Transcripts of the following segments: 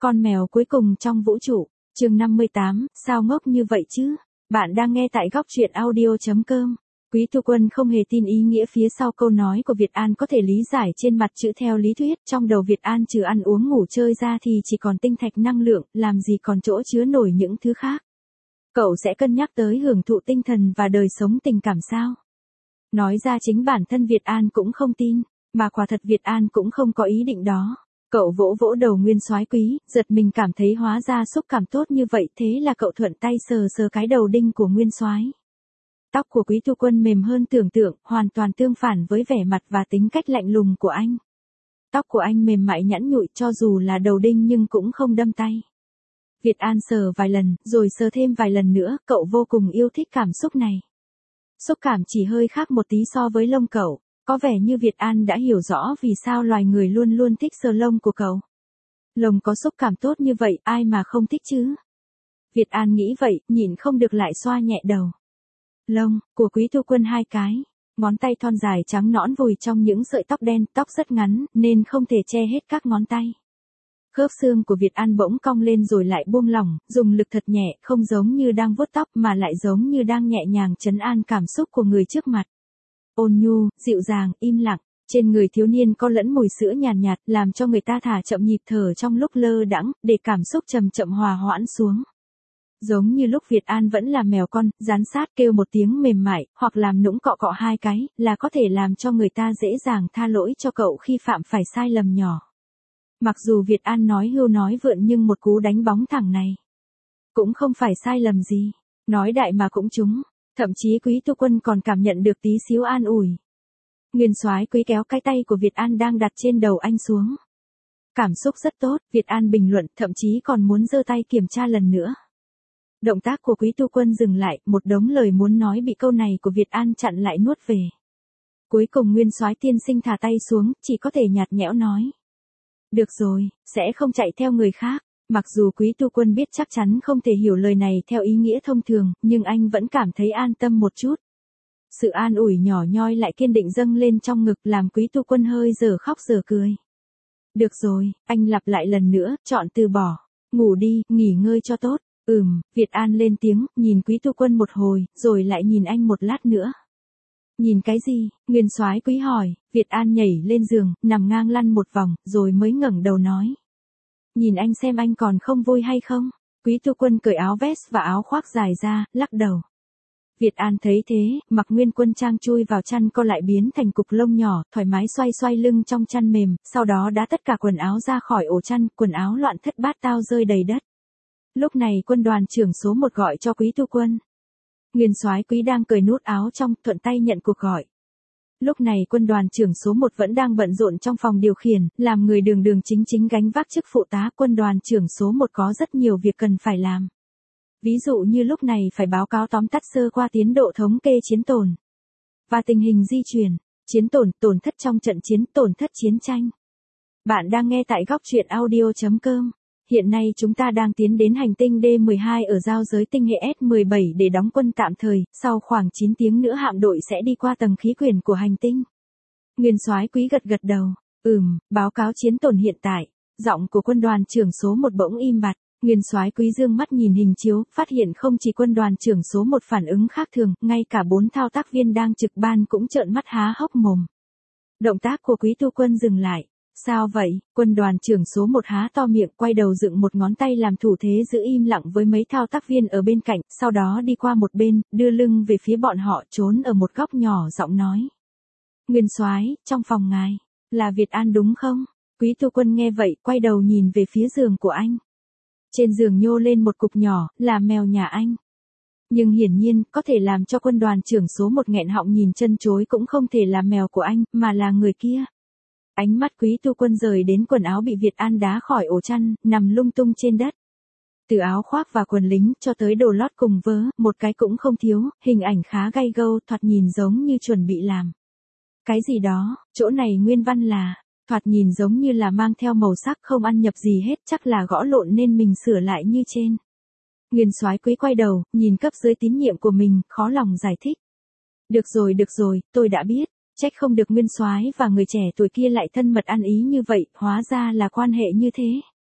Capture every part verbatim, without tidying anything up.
Con mèo cuối cùng trong vũ trụ, chương năm mươi tám, sao ngốc như vậy chứ? Bạn đang nghe tại góc truyện audio chấm com. Quý Thu Quân không hề tin ý nghĩa phía sau câu nói của Việt An có thể lý giải trên mặt chữ theo lý thuyết, trong đầu Việt An trừ ăn uống ngủ chơi ra thì chỉ còn tinh thạch năng lượng, làm gì còn chỗ chứa nổi những thứ khác. Cậu sẽ cân nhắc tới hưởng thụ tinh thần và đời sống tình cảm sao? Nói ra chính bản thân Việt An cũng không tin, mà quả thật Việt An cũng không có ý định đó. Cậu vỗ vỗ đầu Nguyên Soái Quý, giật mình cảm thấy hóa ra xúc cảm tốt như vậy, thế là cậu thuận tay sờ sờ cái đầu đinh của Nguyên Soái. Tóc của Quý Thu Quân mềm hơn tưởng tượng, hoàn toàn tương phản với vẻ mặt và tính cách lạnh lùng của anh. Tóc của anh mềm mại nhẵn nhụi, cho dù là đầu đinh nhưng cũng không đâm tay. Việt An sờ vài lần, rồi sờ thêm vài lần nữa, cậu vô cùng yêu thích cảm xúc này. Xúc cảm chỉ hơi khác một tí so với lông cậu. Có vẻ như Việt An đã hiểu rõ vì sao loài người luôn luôn thích sờ lông của cậu. Lông có xúc cảm tốt như vậy, ai mà không thích chứ? Việt An nghĩ vậy, nhịn không được lại xoa nhẹ đầu. Lông của Quý Thu Quân hai cái, ngón tay thon dài trắng nõn vùi trong những sợi tóc đen, tóc rất ngắn, nên không thể che hết các ngón tay. Khớp xương của Việt An bỗng cong lên rồi lại buông lỏng, dùng lực thật nhẹ, không giống như đang vuốt tóc mà lại giống như đang nhẹ nhàng trấn an cảm xúc của người trước mặt. Ôn nhu, dịu dàng, im lặng, trên người thiếu niên có lẫn mùi sữa nhàn nhạt, nhạt, làm cho người ta thả chậm nhịp thở trong lúc lơ đãng, để cảm xúc chậm chậm hòa hoãn xuống. Giống như lúc Việt An vẫn là mèo con, dán sát kêu một tiếng mềm mại, hoặc làm nũng cọ cọ hai cái, là có thể làm cho người ta dễ dàng tha lỗi cho cậu khi phạm phải sai lầm nhỏ. Mặc dù Việt An nói hưu nói vượn nhưng một cú đánh bóng thẳng này cũng không phải sai lầm gì, nói đại mà cũng trúng. Thậm chí Quý Thu Quân còn cảm nhận được tí xíu an ủi. Nguyên Soái Quý kéo cái tay của Việt An đang đặt trên đầu anh xuống. Cảm xúc rất tốt, Việt An bình luận, thậm chí còn muốn giơ tay kiểm tra lần nữa. Động tác của Quý Thu Quân dừng lại, một đống lời muốn nói bị câu này của Việt An chặn lại nuốt về. Cuối cùng Nguyên Soái tiên sinh thả tay xuống, chỉ có thể nhạt nhẽo nói. Được rồi, sẽ không chạy theo người khác. Mặc dù Quý Thu Quân biết chắc chắn không thể hiểu lời này theo ý nghĩa thông thường, nhưng anh vẫn cảm thấy an tâm một chút. Sự an ủi nhỏ nhoi lại kiên định dâng lên trong ngực, làm Quý Thu Quân hơi giờ khóc giờ cười. Được rồi, anh lặp lại lần nữa, chọn từ bỏ. Ngủ đi, nghỉ ngơi cho tốt. Ừm, Việt An lên tiếng, nhìn Quý Thu Quân một hồi, rồi lại nhìn anh một lát nữa. Nhìn cái gì? Nguyên Soái Quý hỏi. Việt An nhảy lên giường, nằm ngang lăn một vòng, rồi mới ngẩng đầu nói. Nhìn anh xem anh còn không vui hay không? Quý Thu Quân cởi áo vest và áo khoác dài ra, lắc đầu. Việt An thấy thế, mặc nguyên quân trang chui vào chăn co lại biến thành cục lông nhỏ, thoải mái xoay xoay lưng trong chăn mềm, sau đó đá tất cả quần áo ra khỏi ổ chăn, quần áo loạn thất bát tao rơi đầy đất. Lúc này quân đoàn trưởng số một gọi cho Quý Thu Quân. Nguyên Soái Quý đang cởi nút áo trong, thuận tay nhận cuộc gọi. Lúc này quân đoàn trưởng số một vẫn đang bận rộn trong phòng điều khiển, làm người đường đường chính chính gánh vác chức phụ tá. Quân đoàn trưởng số một có rất nhiều việc cần phải làm. Ví dụ như lúc này phải báo cáo tóm tắt sơ qua tiến độ thống kê chiến tổn và tình hình di chuyển, chiến tổn, tổn thất trong trận chiến, tổn thất chiến tranh. Bạn đang nghe tại góc truyện audio chấm com. Hiện nay chúng ta đang tiến đến hành tinh D mười hai ở giao giới tinh hệ S mười bảy để đóng quân tạm thời, sau khoảng chín tiếng nữa hạm đội sẽ đi qua tầng khí quyển của hành tinh. Nguyên Soái Quý gật gật đầu. Ừm, báo cáo chiến tổn hiện tại. Giọng của quân đoàn trưởng số một bỗng im bặt. Nguyên Soái Quý dương mắt nhìn hình chiếu, phát hiện không chỉ quân đoàn trưởng số một phản ứng khác thường, ngay cả bốn thao tác viên đang trực ban cũng trợn mắt há hốc mồm. Động tác của Quý Thu Quân dừng lại. Sao vậy? Quân đoàn trưởng số một há to miệng, quay đầu dựng một ngón tay làm thủ thế giữ im lặng với mấy thao tác viên ở bên cạnh, sau đó đi qua một bên, đưa lưng về phía bọn họ, trốn ở một góc nhỏ giọng nói. Nguyên Soái, trong phòng ngài, là Việt An đúng không? Quý Thu Quân nghe vậy, quay đầu nhìn về phía giường của anh. Trên giường nhô lên một cục nhỏ, là mèo nhà anh. Nhưng hiển nhiên, có thể làm cho quân đoàn trưởng số một nghẹn họng nhìn chân chối cũng không thể là mèo của anh, mà là người kia. Ánh mắt Quý Thu Quân rời đến quần áo bị Việt An đá khỏi ổ chăn, nằm lung tung trên đất. Từ áo khoác và quần lính cho tới đồ lót cùng vớ, một cái cũng không thiếu, hình ảnh khá gay gâu, thoạt nhìn giống như chuẩn bị làm cái gì đó. Chỗ này nguyên văn là, thoạt nhìn giống như là mang theo màu sắc không ăn nhập gì hết, chắc là gõ lộn nên mình sửa lại như trên. Nguyên Soái Quý quay đầu, nhìn cấp dưới tín nhiệm của mình, khó lòng giải thích. Được rồi được rồi, tôi đã biết. Trách không được Nguyên Soái và người trẻ tuổi kia lại thân mật ăn ý như vậy, hóa ra là quan hệ như thế.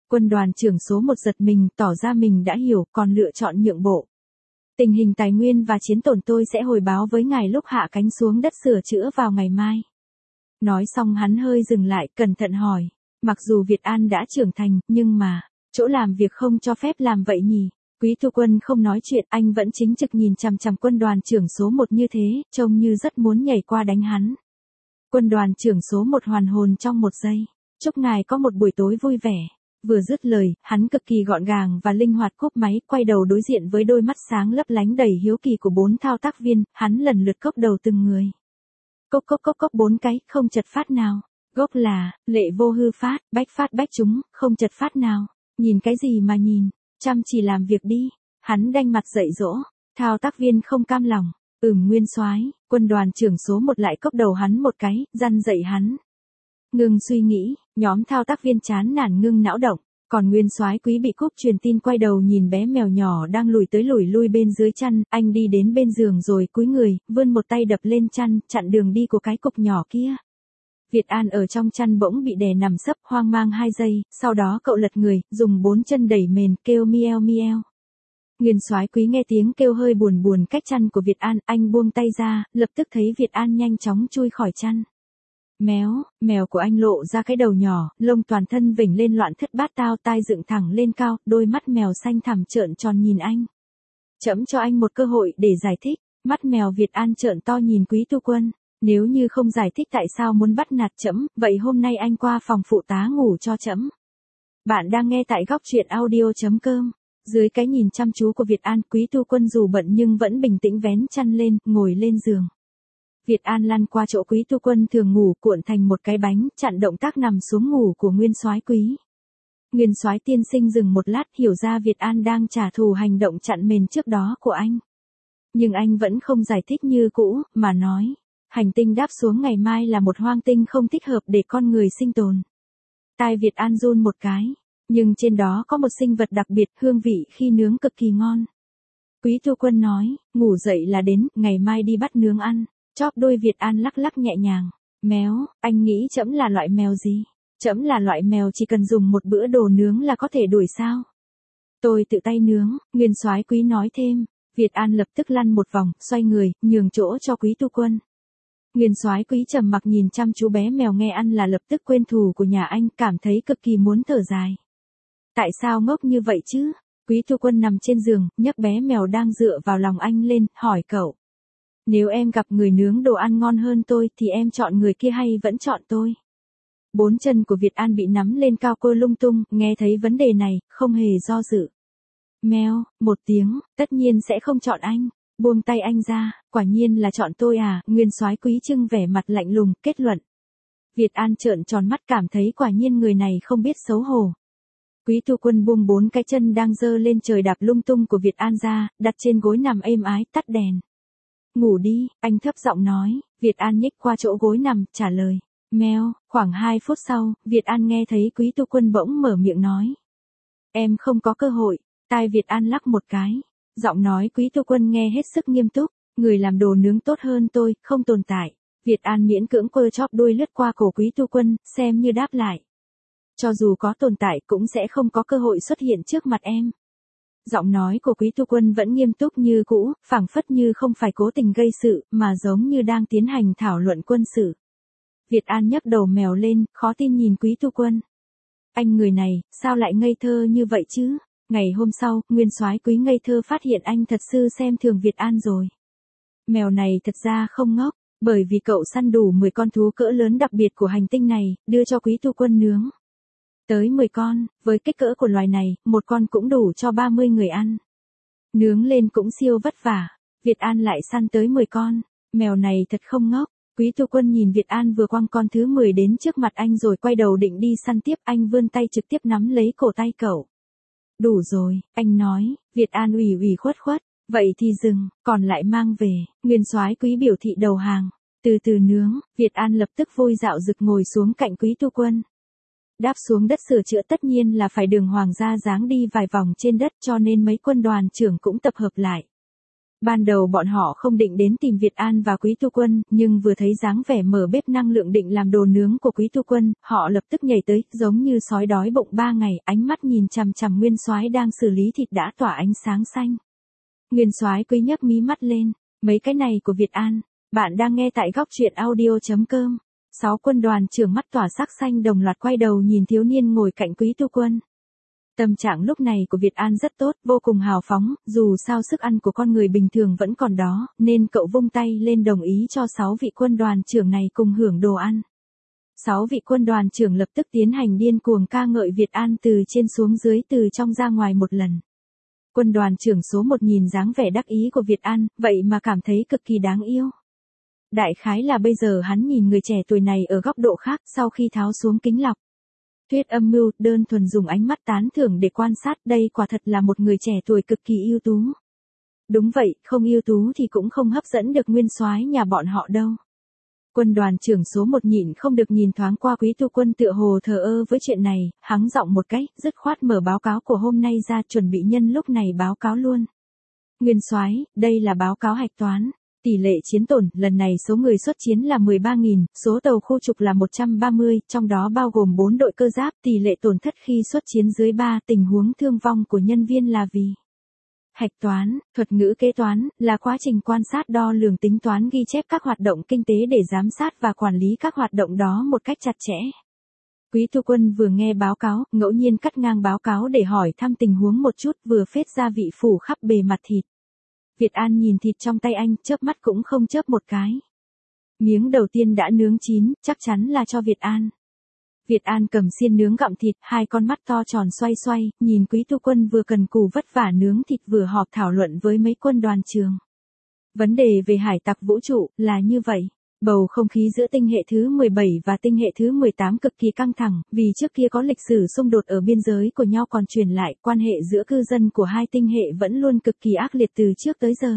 Quân đoàn trưởng số một giật mình, tỏ ra mình đã hiểu, còn lựa chọn nhượng bộ. Tình hình tài nguyên và chiến tổn tôi sẽ hồi báo với ngài lúc hạ cánh xuống đất sửa chữa vào ngày mai. Nói xong hắn hơi dừng lại, cẩn thận hỏi. Mặc dù Việt An đã trưởng thành, nhưng mà, chỗ làm việc không cho phép làm vậy nhỉ? Quý Thu Quân không nói chuyện, anh vẫn chính trực nhìn chằm chằm quân đoàn trưởng số một như thế, trông như rất muốn nhảy qua đánh hắn. Quân đoàn trưởng số một hoàn hồn trong một giây. Chúc ngài có một buổi tối vui vẻ. Vừa dứt lời, hắn cực kỳ gọn gàng và linh hoạt cúp máy, quay đầu đối diện với đôi mắt sáng lấp lánh đầy hiếu kỳ của bốn thao tác viên, hắn lần lượt cốc đầu từng người. Cốc cốc cốc cốc bốn cái, không chật phát nào. Gốc là, lệ vô hư phát, bách phát bách chúng, không chật phát nào. Nhìn cái gì mà nhìn, chăm chỉ làm việc đi. Hắn đanh mặt dạy dỗ, thao tác viên không cam lòng. Ừm nguyên soái, quân đoàn trưởng số một lại cốc đầu hắn một cái, răn dạy hắn. Ngưng suy nghĩ, nhóm thao tác viên chán nản ngưng não động, còn nguyên soái quý bị cúp truyền tin quay đầu nhìn bé mèo nhỏ đang lùi tới lùi lui bên dưới chăn, anh đi đến bên giường rồi cúi người, vươn một tay đập lên chăn, chặn đường đi của cái cục nhỏ kia. Việt An ở trong chăn bỗng bị đè nằm sấp hoang mang hai giây, sau đó cậu lật người, dùng bốn chân đẩy mền, kêu mieo mieo. Nguyên soái quý nghe tiếng kêu hơi buồn buồn cách chăn của Việt An, anh buông tay ra, lập tức thấy Việt An nhanh chóng chui khỏi chăn. Méo, mèo của anh lộ ra cái đầu nhỏ, lông toàn thân vểnh lên loạn thất bát tao, tai dựng thẳng lên cao, đôi mắt mèo xanh thẳm trợn tròn nhìn anh. Trẫm cho anh một cơ hội để giải thích, mắt mèo Việt An trợn to nhìn Quý Tu Quân. Nếu như không giải thích tại sao muốn bắt nạt trẫm, vậy hôm nay anh qua phòng phụ tá ngủ cho trẫm. Bạn đang nghe tại góc truyện audio chấm com. Dưới cái nhìn chăm chú của Việt An, Quý Tu Quân dù bận nhưng vẫn bình tĩnh vén chăn lên, ngồi lên giường. Việt An lăn qua chỗ Quý Tu Quân thường ngủ, cuộn thành một cái bánh, chặn động tác nằm xuống ngủ của Nguyên soái Quý. Nguyên soái tiên sinh dừng một lát, hiểu ra Việt An đang trả thù hành động chặn mền trước đó của anh. Nhưng anh vẫn không giải thích như cũ, mà nói, hành tinh đáp xuống ngày mai là một hoang tinh không thích hợp để con người sinh tồn. Tai Việt An run một cái, nhưng trên đó có một sinh vật đặc biệt, hương vị khi nướng cực kỳ ngon. Quý Tu Quân nói, ngủ dậy là đến, ngày mai đi bắt nướng ăn. Chóp đôi Việt An lắc lắc nhẹ nhàng. Méo, anh nghĩ trẫm là loại mèo gì? Trẫm là loại mèo chỉ cần dùng một bữa đồ nướng là có thể đuổi sao? Tôi tự tay nướng, Nguyên soái Quý nói thêm. Việt An lập tức lăn một vòng, xoay người, nhường chỗ cho Quý Tu Quân. Nguyên soái Quý trầm mặc nhìn chăm chú bé mèo, nghe ăn là lập tức quên thù của nhà anh, cảm thấy cực kỳ muốn thở dài. Tại sao ngốc như vậy chứ? Quý Tu Quân nằm trên giường, nhấc bé mèo đang dựa vào lòng anh lên, hỏi cậu. Nếu em gặp người nướng đồ ăn ngon hơn tôi thì em chọn người kia hay vẫn chọn tôi? Bốn chân của Việt An bị nắm lên cao cơ lung tung, nghe thấy vấn đề này, không hề do dự. Meo, một tiếng, tất nhiên sẽ không chọn anh. Buông tay anh ra, quả nhiên là chọn tôi à? Nguyên soái Quý trưng vẻ mặt lạnh lùng, kết luận. Việt An trợn tròn mắt, cảm thấy quả nhiên người này không biết xấu hổ. Quý Tu Quân buông bốn cái chân đang giơ lên trời đạp lung tung của Việt An ra, đặt trên gối nằm êm ái, tắt đèn. Ngủ đi, anh thấp giọng nói. Việt An nhích qua chỗ gối nằm, trả lời. Meo, khoảng hai phút sau, Việt An nghe thấy Quý Tu Quân bỗng mở miệng nói. Em không có cơ hội. Tai Việt An lắc một cái. Giọng nói Quý Tu Quân nghe hết sức nghiêm túc. Người làm đồ nướng tốt hơn tôi, không tồn tại. Việt An miễn cưỡng quơ chóp đuôi lướt qua cổ Quý Tu Quân, xem như đáp lại. Cho dù có tồn tại cũng sẽ không có cơ hội xuất hiện trước mặt em. Giọng nói của Quý Tu Quân vẫn nghiêm túc như cũ, phảng phất như không phải cố tình gây sự, mà giống như đang tiến hành thảo luận quân sự. Việt An nhấc đầu mèo lên, khó tin nhìn Quý Tu Quân. Anh người này, sao lại ngây thơ như vậy chứ? Ngày hôm sau, Nguyên soái Quý ngây thơ phát hiện anh thật sự xem thường Việt An rồi. Mèo này thật ra không ngốc, bởi vì cậu săn đủ mười con thú cỡ lớn đặc biệt của hành tinh này, đưa cho Quý Tu Quân nướng. Tới mười con, với kích cỡ của loài này, một con cũng đủ cho ba mươi người ăn. Nướng lên cũng siêu vất vả. Việt An lại săn tới mười con. Mèo này thật không ngốc. Quý Tu Quân nhìn Việt An vừa quăng con thứ mười đến trước mặt anh rồi quay đầu định đi săn tiếp, anh vươn tay trực tiếp nắm lấy cổ tay cậu. Đủ rồi, anh nói. Việt An ủy ủy khuất khuất. Vậy thì dừng, còn lại mang về. Nguyên soái Quý biểu thị đầu hàng. Từ từ nướng, Việt An lập tức vui dạo rực ngồi xuống cạnh Quý Tu Quân. Đáp xuống đất sửa chữa tất nhiên là phải đường hoàng gia dáng đi vài vòng trên đất, cho nên mấy quân đoàn trưởng cũng tập hợp lại. Ban đầu bọn họ không định đến tìm Việt An và Quý Tu Quân, nhưng vừa thấy dáng vẻ mở bếp năng lượng định làm đồ nướng của Quý Tu Quân, họ lập tức nhảy tới, giống như sói đói bụng ba ngày, ánh mắt nhìn chằm chằm Nguyên Soái đang xử lý thịt đã tỏa ánh sáng xanh. Nguyên Soái Quý nhấc mí mắt lên, mấy cái này của Việt An, bạn đang nghe tại góc truyện audio chấm com. Sáu quân đoàn trưởng mắt tỏa sắc xanh đồng loạt quay đầu nhìn thiếu niên ngồi cạnh Quý Tu Quân. Tâm trạng lúc này của Việt An rất tốt, vô cùng hào phóng, dù sao sức ăn của con người bình thường vẫn còn đó, nên cậu vung tay lên đồng ý cho sáu vị quân đoàn trưởng này cùng hưởng đồ ăn. Sáu vị quân đoàn trưởng lập tức tiến hành điên cuồng ca ngợi Việt An từ trên xuống dưới từ trong ra ngoài một lần. Quân đoàn trưởng số một nhìn dáng vẻ đắc ý của Việt An, vậy mà cảm thấy cực kỳ đáng yêu. Đại khái là bây giờ hắn nhìn người trẻ tuổi này ở góc độ khác sau khi tháo xuống kính lọc. Thuyết âm mưu đơn thuần dùng ánh mắt tán thưởng để quan sát, đây quả thật là một người trẻ tuổi cực kỳ ưu tú. Đúng vậy, không ưu tú thì cũng không hấp dẫn được Nguyên Soái nhà bọn họ đâu. Quân đoàn trưởng số một nhịn không được nhìn thoáng qua Quý Tu Quân tựa hồ thờ ơ với chuyện này, hắng giọng một cái, dứt khoát mở báo cáo của hôm nay ra chuẩn bị nhân lúc này báo cáo luôn. Nguyên Soái, đây là báo cáo hạch toán. Tỷ lệ chiến tổn, lần này số người xuất chiến là mười ba nghìn, số tàu khu trục là một trăm ba mươi, trong đó bao gồm bốn đội cơ giáp, tỷ lệ tổn thất khi xuất chiến dưới ba, tình huống thương vong của nhân viên là vì. Hạch toán, thuật ngữ kế toán, là quá trình quan sát đo lường tính toán ghi chép các hoạt động kinh tế để giám sát và quản lý các hoạt động đó một cách chặt chẽ. Quý Tu Quân vừa nghe báo cáo, ngẫu nhiên cắt ngang báo cáo để hỏi thăm tình huống một chút, vừa phết gia vị phủ khắp bề mặt thịt. Việt An nhìn thịt trong tay anh, chớp mắt cũng không chớp một cái. Miếng đầu tiên đã nướng chín, chắc chắn là cho Việt An. Việt An cầm xiên nướng gặm thịt, hai con mắt to tròn xoay xoay, nhìn Quý Tu Quân vừa cần cù vất vả nướng thịt vừa họp thảo luận với mấy quân đoàn trưởng. Vấn đề về hải tặc vũ trụ là như vậy. Bầu không khí giữa tinh hệ thứ mười bảy và tinh hệ thứ mười tám cực kỳ căng thẳng, vì trước kia có lịch sử xung đột ở biên giới của nhau còn truyền lại, quan hệ giữa cư dân của hai tinh hệ vẫn luôn cực kỳ ác liệt từ trước tới giờ.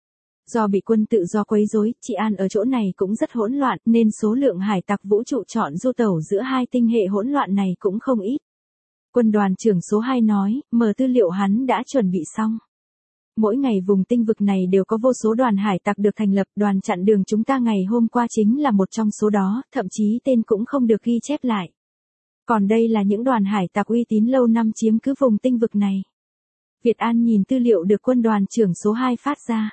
Do bị quân tự do quấy rối, trị an ở chỗ này cũng rất hỗn loạn, nên số lượng hải tặc vũ trụ chọn du tẩu giữa hai tinh hệ hỗn loạn này cũng không ít. Quân đoàn trưởng số hai nói, mở tư liệu hắn đã chuẩn bị xong. Mỗi ngày vùng tinh vực này đều có vô số đoàn hải tặc được thành lập, đoàn chặn đường chúng ta ngày hôm qua chính là một trong số đó, thậm chí tên cũng không được ghi chép lại. Còn đây là những đoàn hải tặc uy tín lâu năm chiếm cứ vùng tinh vực này. Việt An nhìn tư liệu được quân đoàn trưởng số hai phát ra.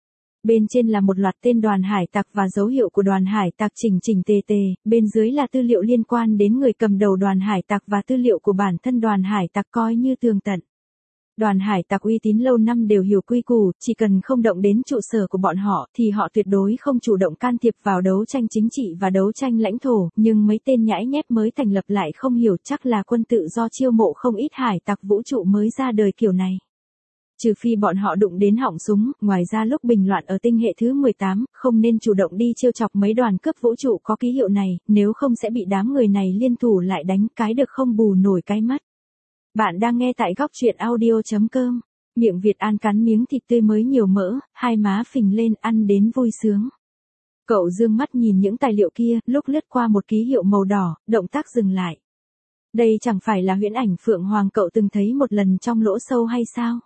Bên trên là một loạt tên đoàn hải tặc và dấu hiệu của đoàn hải tặc chỉnh chỉnh tề tề, bên dưới là tư liệu liên quan đến người cầm đầu đoàn hải tặc và tư liệu của bản thân đoàn hải tặc coi như tường tận. Đoàn hải tặc uy tín lâu năm đều hiểu quy củ, chỉ cần không động đến trụ sở của bọn họ thì họ tuyệt đối không chủ động can thiệp vào đấu tranh chính trị và đấu tranh lãnh thổ, nhưng mấy tên nhãi nhép mới thành lập lại không hiểu, chắc là quân tự do chiêu mộ không ít hải tặc vũ trụ mới ra đời kiểu này. Trừ phi bọn họ đụng đến họng súng, ngoài ra lúc bình loạn ở tinh hệ thứ mười tám, không nên chủ động đi trêu chọc mấy đoàn cướp vũ trụ có ký hiệu này, nếu không sẽ bị đám người này liên thủ lại đánh, cái được không bù nổi cái mất. Bạn đang nghe tại góc truyện audio chấm com. Miệng Việt An cắn miếng thịt tươi mới nhiều mỡ, hai má phình lên ăn đến vui sướng. Cậu dương mắt nhìn những tài liệu kia, lúc lướt qua một ký hiệu màu đỏ, động tác dừng lại. Đây chẳng phải là huyễn ảnh Phượng Hoàng cậu từng thấy một lần trong lỗ sâu hay sao?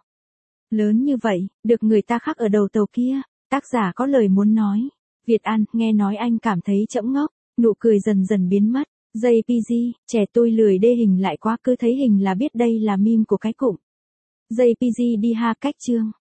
Lớn như vậy, được người ta khắc ở đầu tàu kia, tác giả có lời muốn nói. Việt An, nghe nói anh cảm thấy chẫm ngốc, nụ cười dần dần biến mất. jê pê giê, trẻ tôi lười đê hình lại quá, cứ thấy hình là biết đây là meme của cái cụm. jê pê giê đi ha cách chương.